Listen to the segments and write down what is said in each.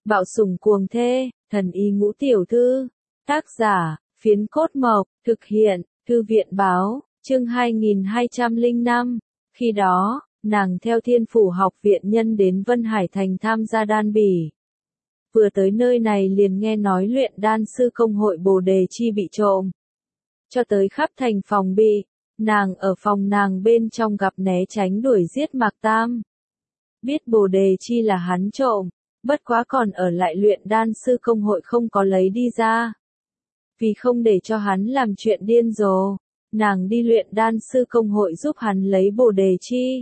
Bạo sủng cuồng thê, thần y ngũ tiểu thư. Tác giả, Phiến Cốt Mộc, thực hiện, Thư viện báo, chương 2205. Khi đó, nàng theo Thiên Phủ Học viện nhân đến Vân Hải Thành tham gia đan bỉ. Vừa tới nơi này liền nghe nói luyện đan sư công hội Bồ Đề Chi bị trộm. Cho tới khắp thành phòng bị, nàng ở phòng nàng bên trong gặp né tránh đuổi giết Mạc Tam. Biết Bồ Đề Chi là hắn trộm, bất quá còn ở lại luyện đan sư công hội không có lấy đi ra. Vì không để cho hắn làm chuyện điên rồ, nàng đi luyện đan sư công hội giúp hắn lấy Bồ Đề Chi.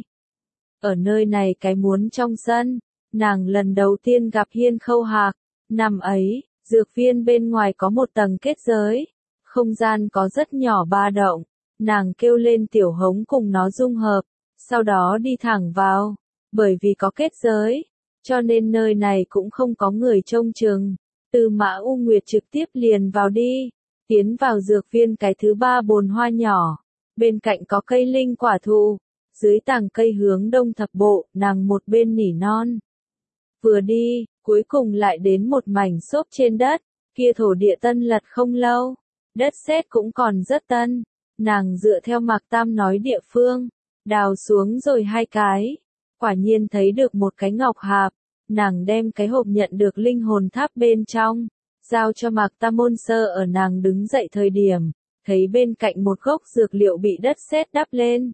Ở nơi này cái muốn trong sân, nàng lần đầu tiên gặp Hiên Khâu Hạc. Năm ấy, dược viên bên ngoài có một tầng kết giới, không gian có rất nhỏ ba động, nàng kêu lên Tiểu Hống cùng nó dung hợp, sau đó đi thẳng vào. Bởi vì có kết giới, cho nên nơi này cũng không có người trông chừng. Tư Mã U Nguyệt trực tiếp liền vào đi, tiến vào dược viên cái thứ ba bồn hoa nhỏ, bên cạnh có cây linh quả thụ, dưới tàng cây hướng đông thập bộ, nàng một bên nỉ non. Vừa đi, cuối cùng lại đến một mảnh xốp trên đất, kia thổ địa tân lật không lâu, đất sét cũng còn rất tân, nàng dựa theo Mạc Tam nói địa phương, đào xuống rồi hai cái, quả nhiên thấy được một cái ngọc hạp, nàng đem cái hộp nhận được linh hồn tháp bên trong, giao cho Mạc Tam Môn Sơ ở nàng đứng dậy thời điểm, thấy bên cạnh một gốc dược liệu bị đất sét đắp lên.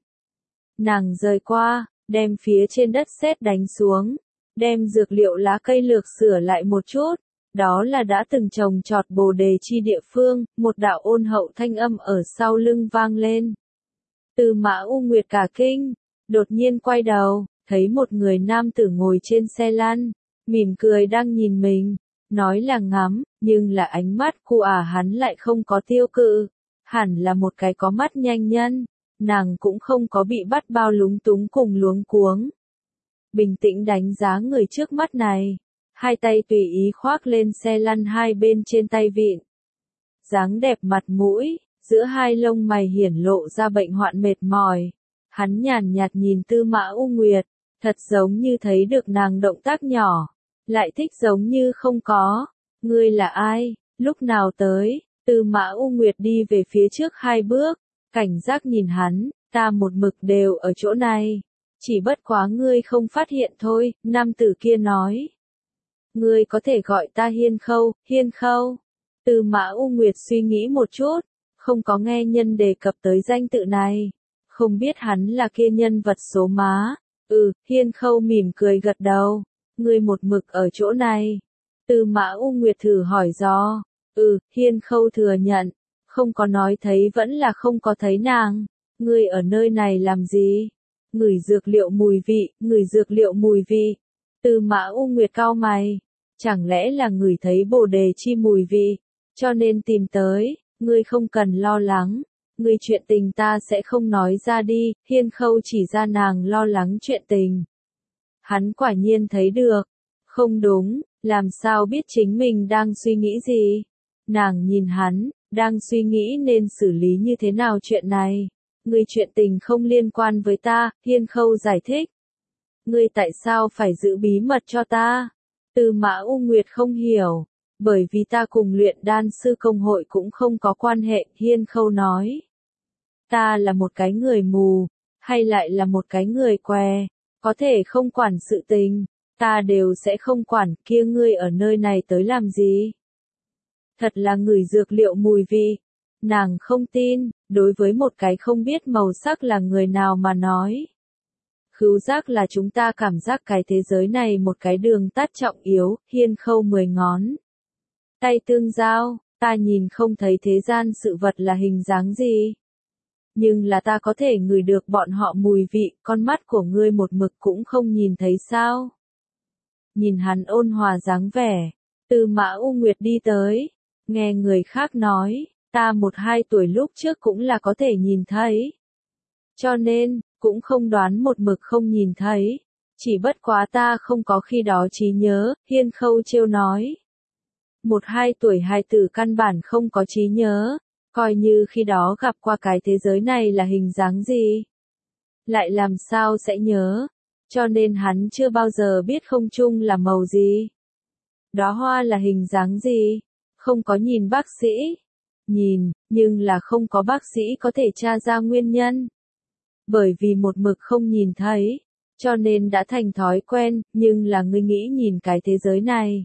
Nàng rời qua, đem phía trên đất sét đánh xuống, đem dược liệu lá cây lược sửa lại một chút, đó là đã từng trồng trọt Bồ Đề Chi địa phương, một đạo ôn hậu thanh âm ở sau lưng vang lên. Tư Mã U Nguyệt cả kinh, đột nhiên quay đầu, thấy một người nam tử ngồi trên xe lăn, mỉm cười đang nhìn mình, nói là ngắm, nhưng là ánh mắt của hắn lại không có tiêu cự, hẳn là một cái có mắt nhanh nhân, nàng cũng không có bị bắt bao lúng túng cùng luống cuống. Bình tĩnh đánh giá người trước mắt này, hai tay tùy ý khoác lên xe lăn hai bên trên tay vịn. Dáng đẹp mặt mũi, giữa hai lông mày hiển lộ ra bệnh hoạn mệt mỏi. Hắn nhàn nhạt nhìn Tư Mã U Nguyệt, thật giống như thấy được nàng động tác nhỏ, lại thích giống như không có. Ngươi là ai, lúc nào tới? Tư Mã U Nguyệt đi về phía trước hai bước, cảnh giác nhìn hắn, ta một mực đều ở chỗ này. Chỉ bất quá ngươi không phát hiện thôi, nam tử kia nói. Ngươi có thể gọi ta Hiên Khâu, Hiên Khâu. Tư Mã U Nguyệt suy nghĩ một chút, không có nghe nhân đề cập tới danh tự này. Không biết hắn là kia nhân vật số má. Hiên Khâu mỉm cười gật đầu. Ngươi một mực ở chỗ này. Tư Mã U Nguyệt thử hỏi do. Hiên Khâu thừa nhận. Không có nói thấy vẫn là không có thấy nàng. Ngươi ở nơi này làm gì? Ngửi dược liệu mùi vị, ngửi dược liệu mùi vị. Tư Mã U Nguyệt cau mày. Chẳng lẽ là ngửi thấy Bồ Đề Chi mùi vị, cho nên tìm tới, ngươi không cần lo lắng. Ngươi chuyện tình ta sẽ không nói ra đi, Hiên Khâu chỉ ra nàng lo lắng chuyện tình. Hắn quả nhiên thấy được. Không đúng, làm sao biết chính mình đang suy nghĩ gì? Nàng nhìn hắn, đang suy nghĩ nên xử lý như thế nào chuyện này. Ngươi chuyện tình không liên quan với ta, Hiên Khâu giải thích. Ngươi tại sao phải giữ bí mật cho ta? Tư Mã U Nguyệt không hiểu. Bởi vì ta cùng luyện đan sư công hội cũng không có quan hệ, Hiên Khâu nói. Ta là một cái người mù, hay lại là một cái người què, có thể không quản sự tình, ta đều sẽ không quản, kia ngươi ở nơi này tới làm gì? Thật là ngửi dược liệu mùi vị. Nàng không tin, đối với một cái không biết màu sắc là người nào mà nói. Khứu giác là chúng ta cảm giác cái thế giới này một cái đường tắt trọng yếu, Hiên Khâu 10 ngón. Tay tương giao, ta nhìn không thấy thế gian sự vật là hình dáng gì. Nhưng là ta có thể ngửi được bọn họ mùi vị, con mắt của ngươi một mực cũng không nhìn thấy sao. Nhìn hắn ôn hòa dáng vẻ, Tư Mã U Nguyệt đi tới, nghe người khác nói, ta 1-2 tuổi lúc trước cũng là có thể nhìn thấy. Cho nên, cũng không đoán một mực không nhìn thấy, chỉ bất quá ta không có khi đó trí nhớ, Hiên Khâu trêu nói. 1-2 tuổi hài tử căn bản không có trí nhớ, coi như khi đó gặp qua cái thế giới này là hình dáng gì. Lại làm sao sẽ nhớ, cho nên hắn chưa bao giờ biết không trung là màu gì. Đóa hoa là hình dáng gì? Không có nhìn bác sĩ. Nhìn, nhưng là không có bác sĩ có thể tra ra nguyên nhân. Bởi vì một mực không nhìn thấy, cho nên đã thành thói quen, nhưng là ngươi nghĩ nhìn cái thế giới này.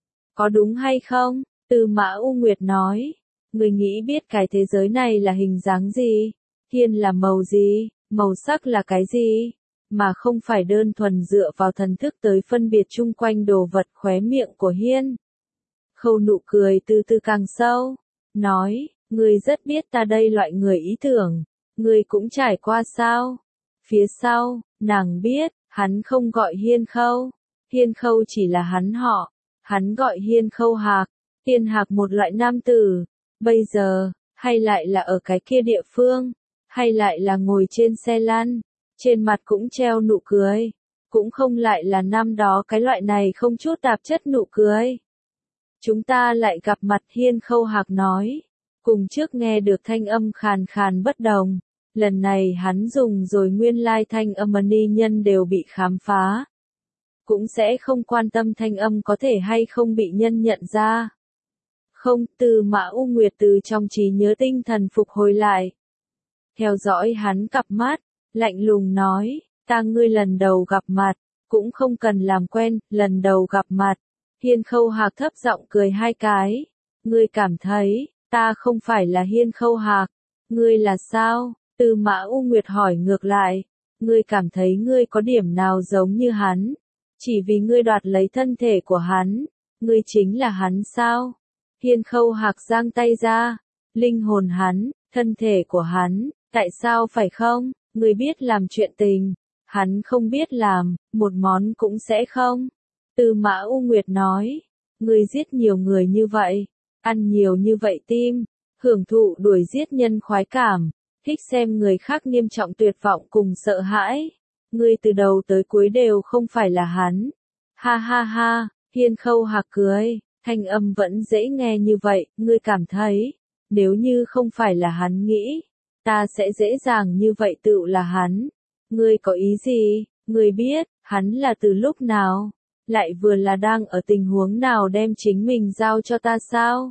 Có đúng hay không? Tư Mã U Nguyệt nói. Ngươi nghĩ biết cái thế giới này là hình dáng gì? Thiên là màu gì? Màu sắc là cái gì? Mà không phải đơn thuần dựa vào thần thức tới phân biệt chung quanh đồ vật. Khóe miệng của Hiên Khâu nụ cười từ từ càng sâu. Nói, ngươi rất biết ta đây loại người ý tưởng. Ngươi cũng trải qua sao? Phía sau, nàng biết, hắn không gọi Hiên Khâu. Hiên Khâu chỉ là hắn họ. Hắn gọi Hiên Khâu Hạc. Hiên Hạc một loại nam tử. Bây giờ, hay lại là ở cái kia địa phương, hay lại là ngồi trên xe lăn, trên mặt cũng treo nụ cười, cũng không lại là năm đó cái loại này không chút tạp chất nụ cười. Chúng ta lại gặp mặt. Hiên Khâu Hạc nói, cùng trước nghe được thanh âm khàn khàn bất đồng, lần này hắn dùng rồi nguyên lai thanh âm ni nhân đều bị khám phá. Cũng sẽ không quan tâm thanh âm có thể hay không bị nhân nhận ra. Không, Tư Mã U Nguyệt từ trong trí nhớ tinh thần phục hồi lại. Theo dõi hắn cặp mắt, lạnh lùng nói, ta ngươi lần đầu gặp mặt, cũng không cần làm quen, lần đầu gặp mặt. Hiên Khâu Hạc thấp giọng cười hai cái. Ngươi cảm thấy, ta không phải là Hiên Khâu Hạc. Ngươi là sao? Tư Mã U Nguyệt hỏi ngược lại. Ngươi cảm thấy ngươi có điểm nào giống như hắn? Chỉ vì ngươi đoạt lấy thân thể của hắn. Ngươi chính là hắn sao? Hiên Khâu Hạc giang tay ra. Linh hồn hắn, thân thể của hắn, tại sao phải không? Ngươi biết làm chuyện tình. Hắn không biết làm, một món cũng sẽ không. Tư Mã U Nguyệt nói. Ngươi giết nhiều người như vậy, ăn nhiều như vậy tim, hưởng thụ đuổi giết nhân khoái cảm, thích xem người khác nghiêm trọng tuyệt vọng cùng sợ hãi. Ngươi từ đầu tới cuối đều không phải là hắn. Ha ha ha, Hiên Khâu Hạc cười, thanh âm vẫn dễ nghe như vậy. Ngươi cảm thấy, nếu như không phải là hắn nghĩ, ta sẽ dễ dàng như vậy tự là hắn. Ngươi có ý gì? Ngươi biết, hắn là từ lúc nào? Lại vừa là đang ở tình huống nào đem chính mình giao cho ta sao?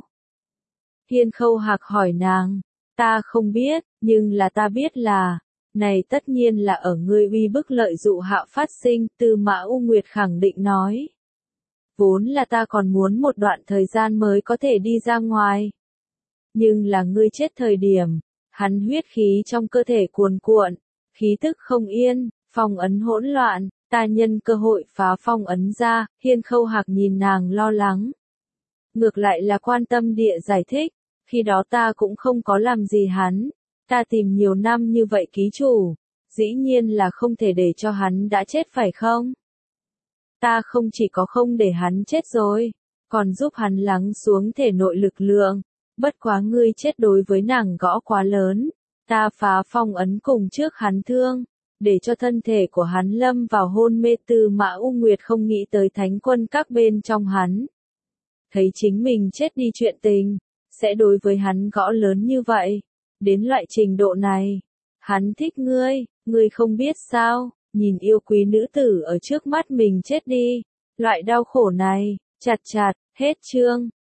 Hiên Khâu Hạc hỏi nàng. Ta không biết, nhưng là ta biết là, này tất nhiên là ở ngươi uy bức lợi dụ hạ phát sinh. Tư Mã U Nguyệt khẳng định nói. Vốn là ta còn muốn một đoạn thời gian mới có thể đi ra ngoài. Nhưng là ngươi chết thời điểm, hắn huyết khí trong cơ thể cuồn cuộn, khí tức không yên, phong ấn hỗn loạn, ta nhân cơ hội phá phong ấn ra. Hiên Khâu Hạc nhìn nàng lo lắng. Ngược lại là quan tâm địa giải thích, khi đó ta cũng không có làm gì hắn, ta tìm nhiều năm như vậy ký chủ, dĩ nhiên là không thể để cho hắn đã chết phải không? Ta không chỉ có không để hắn chết rồi, còn giúp hắn lắng xuống thể nội lực lượng, bất quá ngươi chết đối với nàng gõ quá lớn, ta phá phong ấn cùng trước hắn thương, để cho thân thể của hắn lâm vào hôn mê. Tư Mã U Nguyệt không nghĩ tới thánh quân các bên trong hắn. Thấy chính mình chết đi chuyện tình, sẽ đối với hắn gõ lớn như vậy, đến loại trình độ này. Hắn thích ngươi, ngươi không biết sao, nhìn yêu quý nữ tử ở trước mắt mình chết đi, loại đau khổ này, chặt chặt, hết chương.